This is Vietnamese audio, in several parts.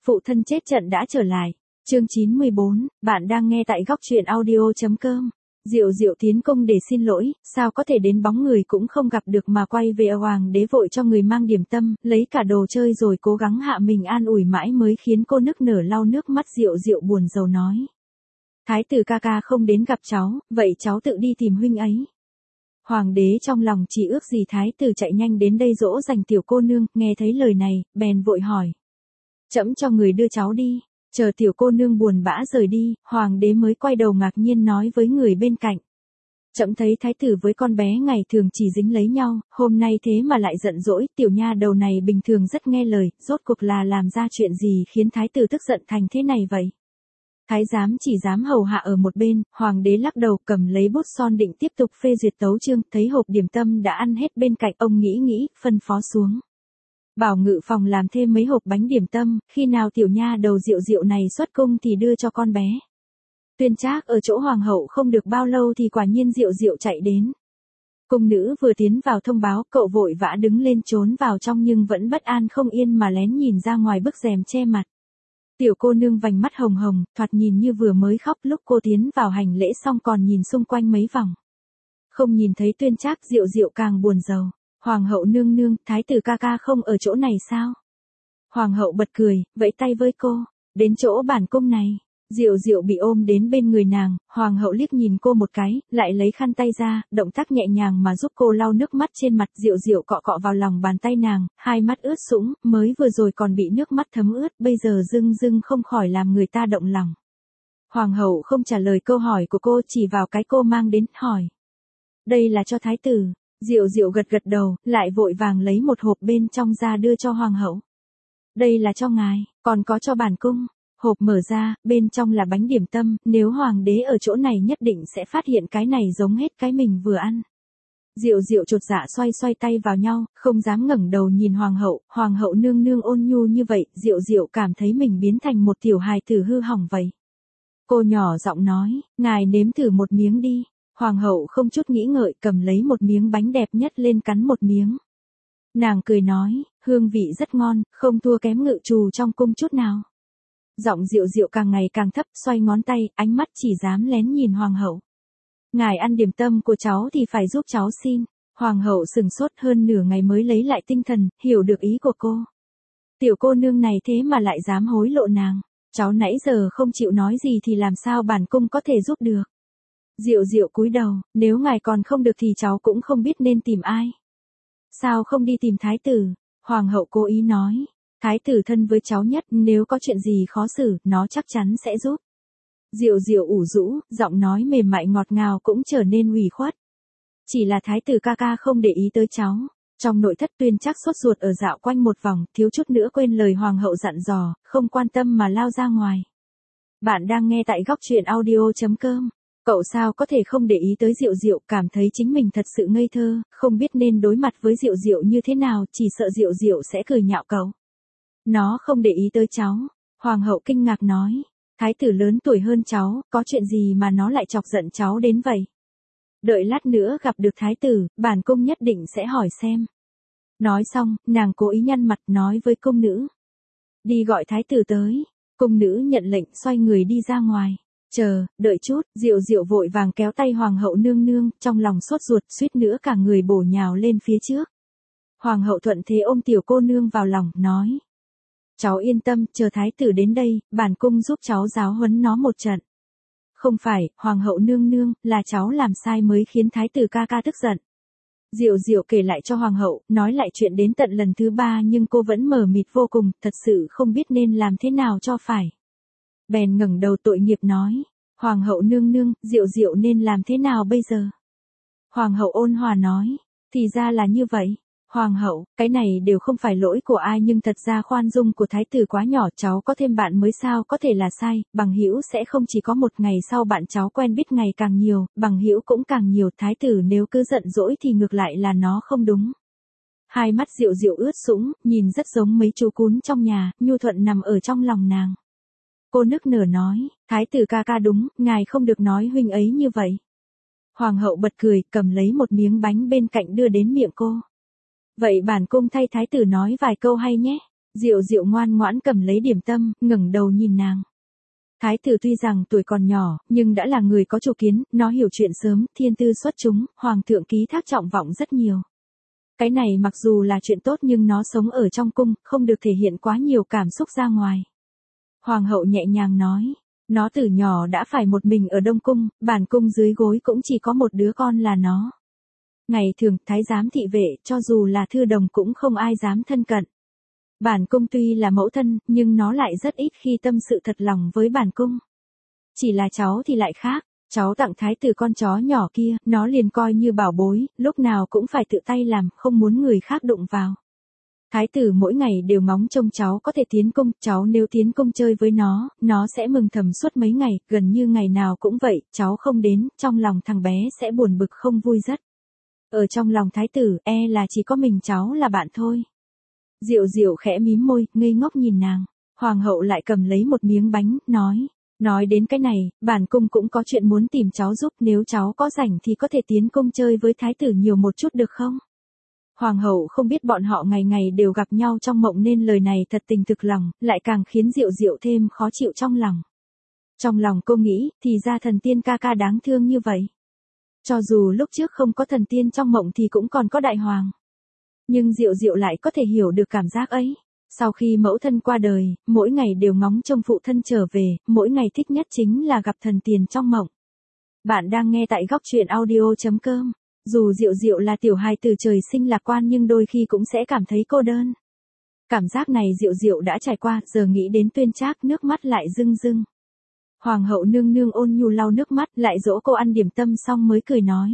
Phụ thân chết trận đã trở lại. Chương 94, bạn đang nghe tại góc truyện audio.com. Diệu Diệu tiến công để xin lỗi, sao có thể đến bóng người cũng không gặp được mà quay về. Hoàng đế vội cho người mang điểm tâm, lấy cả đồ chơi rồi cố gắng hạ mình an ủi mãi mới khiến cô nức nở lau nước mắt. Diệu Diệu buồn rầu nói. Thái tử ca ca không đến gặp cháu, vậy cháu tự đi tìm huynh ấy. Hoàng đế trong lòng chỉ ước gì thái tử chạy nhanh đến đây dỗ dành tiểu cô nương, nghe thấy lời này, bèn vội hỏi. Trẫm cho người đưa cháu đi. Chờ tiểu cô nương buồn bã rời đi, hoàng đế mới quay đầu ngạc nhiên nói với người bên cạnh. Trẫm thấy thái tử với con bé ngày thường chỉ dính lấy nhau, hôm nay thế mà lại giận dỗi, tiểu nha đầu này bình thường rất nghe lời, rốt cuộc là làm ra chuyện gì khiến thái tử tức giận thành thế này vậy? Thái giám chỉ dám hầu hạ ở một bên, hoàng đế lắc đầu cầm lấy bút son định tiếp tục phê duyệt tấu chương, thấy hộp điểm tâm đã ăn hết bên cạnh, ông nghĩ, phân phó xuống. Bảo ngự phòng làm thêm mấy hộp bánh điểm tâm, khi nào tiểu nha đầu Diệu Diệu này xuất cung thì đưa cho con bé. Tuyên Trác ở chỗ hoàng hậu không được bao lâu thì quả nhiên Diệu Diệu chạy đến. Cung nữ vừa tiến vào thông báo, cậu vội vã đứng lên trốn vào trong nhưng vẫn bất an không yên mà lén nhìn ra ngoài bức rèm che mặt. Tiểu cô nương vành mắt hồng hồng, thoạt nhìn như vừa mới khóc. Lúc cô tiến vào hành lễ xong còn nhìn xung quanh mấy vòng. Không nhìn thấy Tuyên Trác, Diệu Diệu càng buồn rầu. Hoàng hậu nương nương, thái tử ca ca không ở chỗ này sao? Hoàng hậu bật cười, vẫy tay với cô, đến chỗ bản cung này. Diệu Diệu bị ôm đến bên người nàng, hoàng hậu liếc nhìn cô một cái, lại lấy khăn tay ra, động tác nhẹ nhàng mà giúp cô lau nước mắt trên mặt. Diệu Diệu cọ cọ vào lòng bàn tay nàng, hai mắt ướt sũng, mới vừa rồi còn bị nước mắt thấm ướt, bây giờ dưng không khỏi làm người ta động lòng. Hoàng hậu không trả lời câu hỏi của cô, chỉ vào cái cô mang đến, hỏi. Đây là cho thái tử. Diệu Diệu gật đầu, lại vội vàng lấy một hộp bên trong ra đưa cho hoàng hậu. Đây là cho ngài, còn có cho bản cung. Hộp mở ra, bên trong là bánh điểm tâm, nếu hoàng đế ở chỗ này nhất định sẽ phát hiện cái này giống hết cái mình vừa ăn. Diệu Diệu chột dạ xoay tay vào nhau, không dám ngẩng đầu nhìn hoàng hậu nương nương ôn nhu như vậy, Diệu Diệu cảm thấy mình biến thành một tiểu hài tử hư hỏng vậy. Cô nhỏ giọng nói, ngài nếm thử một miếng đi. Hoàng hậu không chút nghĩ ngợi cầm lấy một miếng bánh đẹp nhất lên cắn một miếng. Nàng cười nói, hương vị rất ngon, không thua kém ngự trù trong cung chút nào. Giọng Diệu Diệu càng ngày càng thấp, xoay ngón tay, ánh mắt chỉ dám lén nhìn hoàng hậu. Ngài ăn điểm tâm của cháu thì phải giúp cháu xin. Hoàng hậu sừng sốt hơn nửa ngày mới lấy lại tinh thần, hiểu được ý của cô. Tiểu cô nương này thế mà lại dám hối lộ nàng. Cháu nãy giờ không chịu nói gì thì làm sao bản cung có thể giúp được. Diệu Diệu cúi đầu, nếu ngài còn không được thì cháu cũng không biết nên tìm ai. Sao không đi tìm thái tử? Hoàng hậu cố ý nói. Thái tử thân với cháu nhất, nếu có chuyện gì khó xử, nó chắc chắn sẽ giúp. Diệu Diệu ủ rũ, giọng nói mềm mại ngọt ngào cũng trở nên ủy khuất. Chỉ là thái tử ca ca không để ý tới cháu. Trong nội thất Tuyên Trác sốt ruột ở dạo quanh một vòng, thiếu chút nữa quên lời hoàng hậu dặn dò, không quan tâm mà lao ra ngoài. Bạn đang nghe tại góc truyện audio.com. Cậu sao có thể không để ý tới Diệu Diệu, cảm thấy chính mình thật sự ngây thơ, không biết nên đối mặt với Diệu Diệu như thế nào, chỉ sợ Diệu Diệu sẽ cười nhạo cậu. Nó không để ý tới cháu. Hoàng hậu kinh ngạc nói. Thái tử lớn tuổi hơn cháu, có chuyện gì mà nó lại chọc giận cháu đến vậy? Đợi lát nữa gặp được thái tử, bản cung nhất định sẽ hỏi xem. Nói xong, nàng cố ý nhăn mặt nói với cung nữ. Đi gọi thái tử tới. Cung nữ nhận lệnh xoay người đi ra ngoài. Đợi chút, Diệu Diệu vội vàng kéo tay hoàng hậu nương nương, trong lòng sốt ruột suýt nữa cả người bổ nhào lên phía trước. Hoàng hậu thuận thế ôm tiểu cô nương vào lòng, nói. Cháu yên tâm, chờ thái tử đến đây, bản cung giúp cháu giáo huấn nó một trận. Không phải, hoàng hậu nương nương, là cháu làm sai mới khiến thái tử ca ca tức giận. Diệu Diệu kể lại cho hoàng hậu, nói lại chuyện đến tận lần thứ 3 nhưng cô vẫn mờ mịt vô cùng, thật sự không biết nên làm thế nào cho phải. Bèn ngẩng đầu tội nghiệp nói, hoàng hậu nương nương, Diệu Diệu nên làm thế nào bây giờ? Hoàng hậu ôn hòa nói, thì ra là như vậy. Hoàng hậu, cái này đều không phải lỗi của ai nhưng thật ra khoan dung của thái tử quá nhỏ, cháu có thêm bạn mới sao có thể là sai, bằng hữu sẽ không chỉ có một ngày sau bạn cháu quen biết ngày càng nhiều, bằng hữu cũng càng nhiều, thái tử nếu cứ giận dỗi thì ngược lại là nó không đúng. Hai mắt Diệu Diệu ướt sũng, nhìn rất giống mấy chú cún trong nhà, nhu thuận nằm ở trong lòng nàng. Cô nức nở nói, thái tử ca ca đúng, ngài không được nói huynh ấy như vậy. Hoàng hậu bật cười, cầm lấy một miếng bánh bên cạnh đưa đến miệng cô. Vậy bản cung thay thái tử nói vài câu hay nhé. Diệu Diệu ngoan ngoãn cầm lấy điểm tâm, ngẩng đầu nhìn nàng. Thái tử tuy rằng tuổi còn nhỏ, nhưng đã là người có chủ kiến, nó hiểu chuyện sớm, thiên tư xuất chúng, hoàng thượng ký thác trọng vọng rất nhiều. Cái này mặc dù là chuyện tốt nhưng nó sống ở trong cung, không được thể hiện quá nhiều cảm xúc ra ngoài. Hoàng hậu nhẹ nhàng nói, nó từ nhỏ đã phải một mình ở Đông Cung, bản cung dưới gối cũng chỉ có một đứa con là nó. Ngày thường, thái giám thị vệ, cho dù là thư đồng cũng không ai dám thân cận. Bản cung tuy là mẫu thân, nhưng nó lại rất ít khi tâm sự thật lòng với bản cung. Chỉ là cháu thì lại khác, cháu tặng thái tử con chó nhỏ kia, nó liền coi như bảo bối, lúc nào cũng phải tự tay làm, không muốn người khác đụng vào. Thái tử mỗi ngày đều ngóng trông cháu có thể tiến cung, cháu nếu tiến cung chơi với nó sẽ mừng thầm suốt mấy ngày, gần như ngày nào cũng vậy, cháu không đến, trong lòng thằng bé sẽ buồn bực không vui rất. Ở trong lòng thái tử, là chỉ có mình cháu là bạn thôi. Diệu Diệu khẽ mím môi, ngây ngốc nhìn nàng. Hoàng hậu lại cầm lấy một miếng bánh, nói đến cái này, bản cung cũng có chuyện muốn tìm cháu giúp, nếu cháu có rảnh thì có thể tiến cung chơi với thái tử nhiều một chút được không? Hoàng hậu không biết bọn họ ngày ngày đều gặp nhau trong mộng nên lời này thật tình thực lòng, lại càng khiến Diệu Diệu thêm khó chịu trong lòng. Trong lòng cô nghĩ, thì ra thần tiên ca ca đáng thương như vậy. Cho dù lúc trước không có thần tiên trong mộng thì cũng còn có đại hoàng. Nhưng Diệu Diệu lại có thể hiểu được cảm giác ấy. Sau khi mẫu thân qua đời, mỗi ngày đều ngóng trông phụ thân trở về, mỗi ngày thích nhất chính là gặp thần tiên trong mộng. Bạn đang nghe tại góc truyện audio.com. Dù Diệu Diệu là tiểu hài từ trời sinh lạc quan nhưng đôi khi cũng sẽ cảm thấy cô đơn. Cảm giác này Diệu Diệu đã trải qua, giờ nghĩ đến Tuyên Trác nước mắt lại rưng rưng. Hoàng hậu nương nương ôn nhu lau nước mắt, lại dỗ cô ăn điểm tâm xong mới cười nói.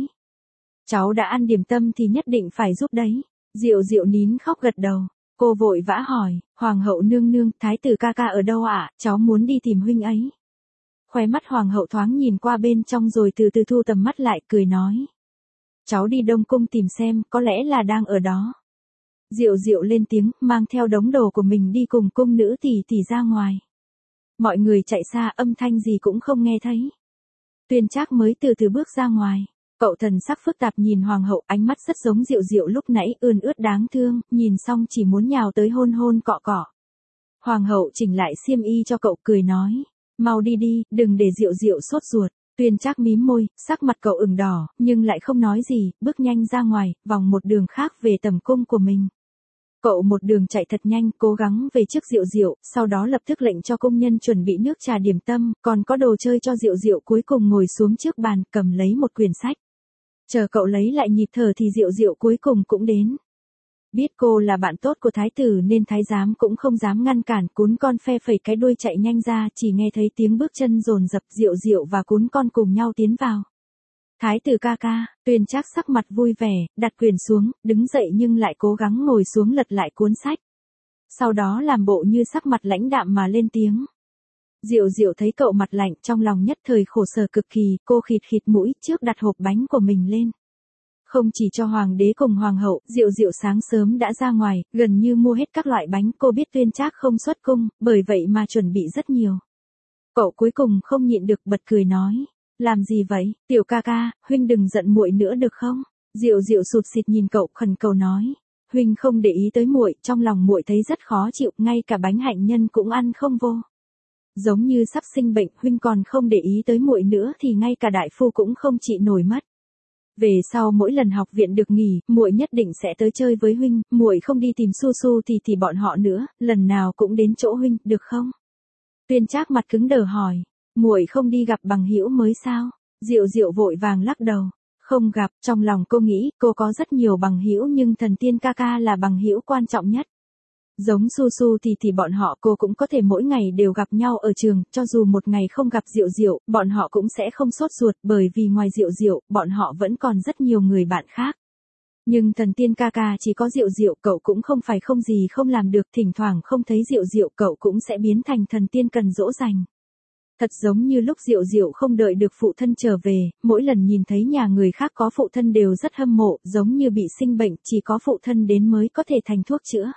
Cháu đã ăn điểm tâm thì nhất định phải giúp đấy. Diệu Diệu nín khóc gật đầu. Cô vội vã hỏi, Hoàng hậu nương nương, thái tử ca ca ở đâu ạ? Cháu muốn đi tìm huynh ấy. Khóe mắt Hoàng hậu thoáng nhìn qua bên trong rồi từ từ thu tầm mắt lại, cười nói. Cháu đi Đông Cung tìm xem, có lẽ là đang ở đó. Diệu Diệu lên tiếng, mang theo đống đồ của mình đi cùng cung nữ tỷ ra ngoài. Mọi người chạy xa, âm thanh gì cũng không nghe thấy. Tuyên Trác mới từ từ bước ra ngoài. Cậu thần sắc phức tạp nhìn hoàng hậu, ánh mắt rất giống Diệu Diệu lúc nãy, ươn ướt đáng thương, nhìn xong chỉ muốn nhào tới hôn hôn cọ cọ. Hoàng hậu chỉnh lại xiêm y cho cậu, cười nói, mau đi đi, đừng để Diệu Diệu sốt ruột. Tuyên Trác mím môi, sắc mặt cậu ửng đỏ, nhưng lại không nói gì, bước nhanh ra ngoài, vòng một đường khác về tầm cung của mình. Cậu một đường chạy thật nhanh, cố gắng về trước Diệu Diệu, sau đó lập tức lệnh cho công nhân chuẩn bị nước trà điểm tâm, còn có đồ chơi cho Diệu Diệu, cuối cùng ngồi xuống trước bàn, cầm lấy một quyển sách. Chờ cậu lấy lại nhịp thở thì Diệu Diệu cuối cùng cũng đến. Biết cô là bạn tốt của thái tử nên thái giám cũng không dám ngăn cản, cún con phe phẩy cái đuôi chạy nhanh ra, chỉ nghe thấy tiếng bước chân dồn dập, Diệu Diệu và cún con cùng nhau tiến vào. Thái tử ca ca, Tuyên Trác sắc mặt vui vẻ, đặt quyển xuống, đứng dậy nhưng lại cố gắng ngồi xuống lật lại cuốn sách. Sau đó làm bộ như sắc mặt lãnh đạm mà lên tiếng. Diệu Diệu thấy cậu mặt lạnh, trong lòng nhất thời khổ sở cực kỳ, cô khịt khịt mũi, trước đặt hộp bánh của mình lên. Không chỉ cho hoàng đế cùng hoàng hậu, Diệu Diệu sáng sớm đã ra ngoài, gần như mua hết các loại bánh, cô biết Tuyên Trác không xuất cung, bởi vậy mà chuẩn bị rất nhiều. Cậu cuối cùng không nhịn được bật cười nói, làm gì vậy, tiểu ca ca, huynh đừng giận muội nữa được không? Diệu Diệu sụt sịt nhìn cậu, khẩn cầu nói, huynh không để ý tới muội, trong lòng muội thấy rất khó chịu, ngay cả bánh hạnh nhân cũng ăn không vô. Giống như sắp sinh bệnh, huynh còn không để ý tới muội nữa thì ngay cả đại phu cũng không trị nổi mất. Về sau mỗi lần học viện được nghỉ, muội nhất định sẽ tới chơi với huynh, muội không đi tìm Su Su thì bọn họ nữa, lần nào cũng đến chỗ huynh, được không? Tuyên Trác mặt cứng đờ hỏi, muội không đi gặp bằng hữu mới sao? Diệu Diệu vội vàng lắc đầu, không gặp, trong lòng cô nghĩ, cô có rất nhiều bằng hữu nhưng thần tiên ca ca là bằng hữu quan trọng nhất. Giống Su Su thì bọn họ cô cũng có thể mỗi ngày đều gặp nhau ở trường, cho dù một ngày không gặp Diệu Diệu, bọn họ cũng sẽ không sốt ruột, bởi vì ngoài Diệu Diệu, bọn họ vẫn còn rất nhiều người bạn khác. Nhưng thần tiên ca ca chỉ có Diệu Diệu, cậu cũng không phải không gì không làm được, thỉnh thoảng không thấy Diệu Diệu cậu cũng sẽ biến thành thần tiên cần dỗ dành. Thật giống như lúc Diệu Diệu không đợi được phụ thân trở về, mỗi lần nhìn thấy nhà người khác có phụ thân đều rất hâm mộ, giống như bị sinh bệnh, chỉ có phụ thân đến mới có thể thành thuốc chữa.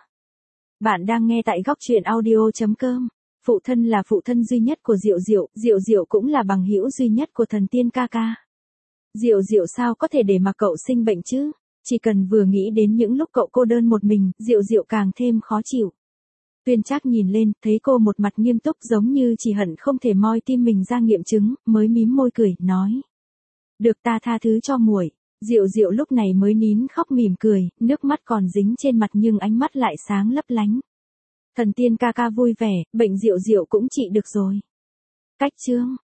Bạn đang nghe tại góc truyện audio.com. Phụ thân là phụ thân duy nhất của Diệu Diệu, Diệu Diệu cũng là bằng hữu duy nhất của thần tiên ca ca. Diệu Diệu sao có thể để mà cậu sinh bệnh chứ? Chỉ cần vừa nghĩ đến những lúc cậu cô đơn một mình, Diệu Diệu càng thêm khó chịu. Tuyên Trác nhìn lên, thấy cô một mặt nghiêm túc giống như chỉ hận không thể moi tim mình ra nghiệm chứng, mới mím môi cười, nói. Được, ta tha thứ cho muội. Diệu Diệu lúc này mới nín khóc mỉm cười, nước mắt còn dính trên mặt nhưng ánh mắt lại sáng lấp lánh. Thần tiên ca ca vui vẻ, bệnh Diệu Diệu cũng trị được rồi. Cách chương